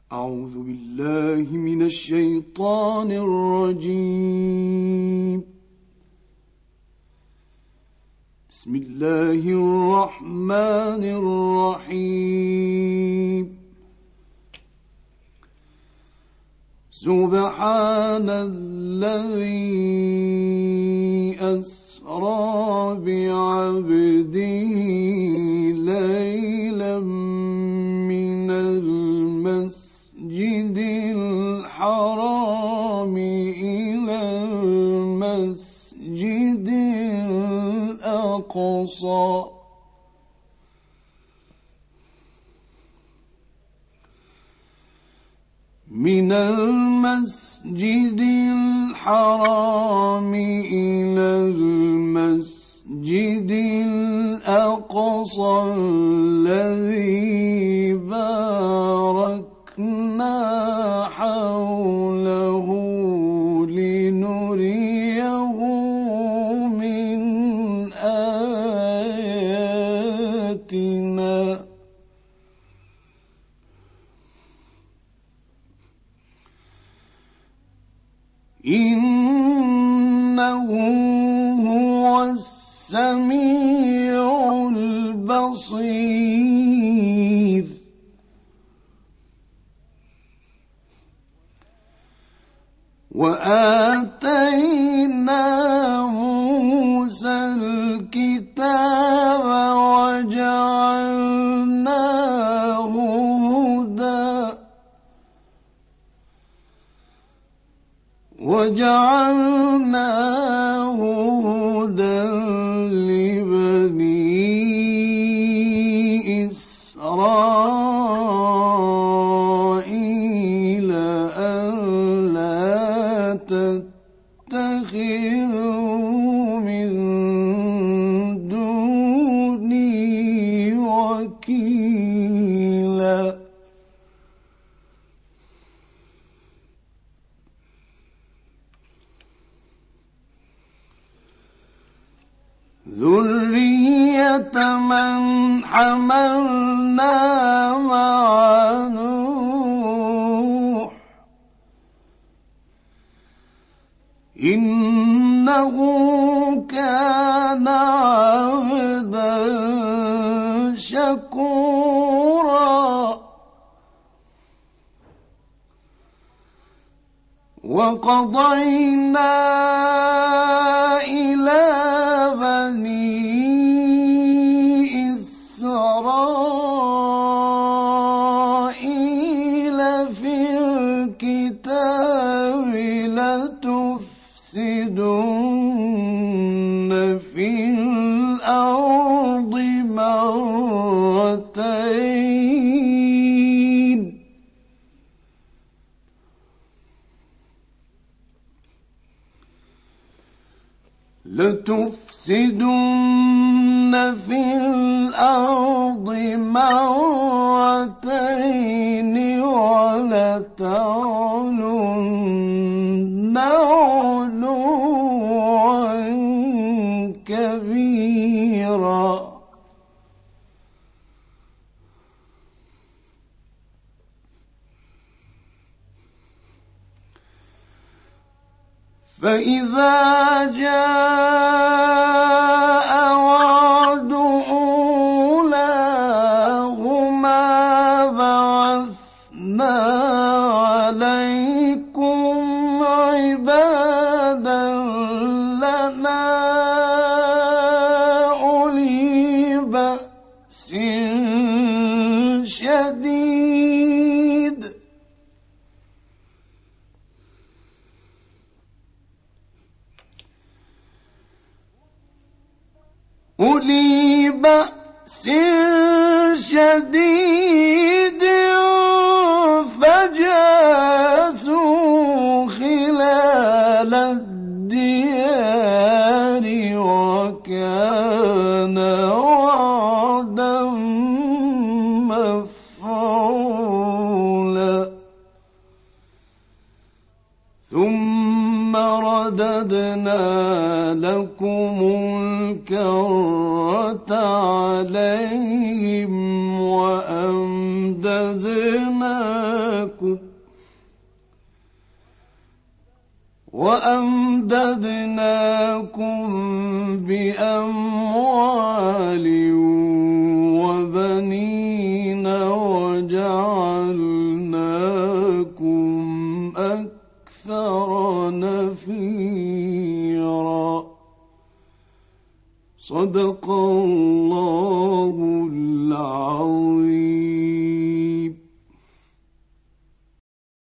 أعوذ بالله من الشيطان الرجيم. بسم الله الرحمن الرحيم. سبحان الذي أسرى بعبده ليلا من المسجد الحرام إلى المسجد الأقصى من المسجد الحرام إلى المسجد الأقصى الذي باركنا حوله لنريه من آياتنا إنه هو السميع البصير. وآتينا موسى الكتاب وجعلناه هدى لبني إسرائيل ألا تتخذوا من دوني وكيلا. ذرية من حملنا مع نوح إنه كان عبدا شكورا. وقضينا إلى بني إسرائيل في الكتاب لتفسدن في الأرض مرتين ولتعلن علوا كبيرا. فإذا جاء وعد أولاهما بعثنا عليكم عبادا لنا أولي بأس شديد فجاسوا خلال الديار وكان وعدا مفعولا. ثم رددنا لكم الكرة عليهم وأمددناكم بأموال وبنين وجعلناكم أكثر نفيرا. صدق الله العظيم.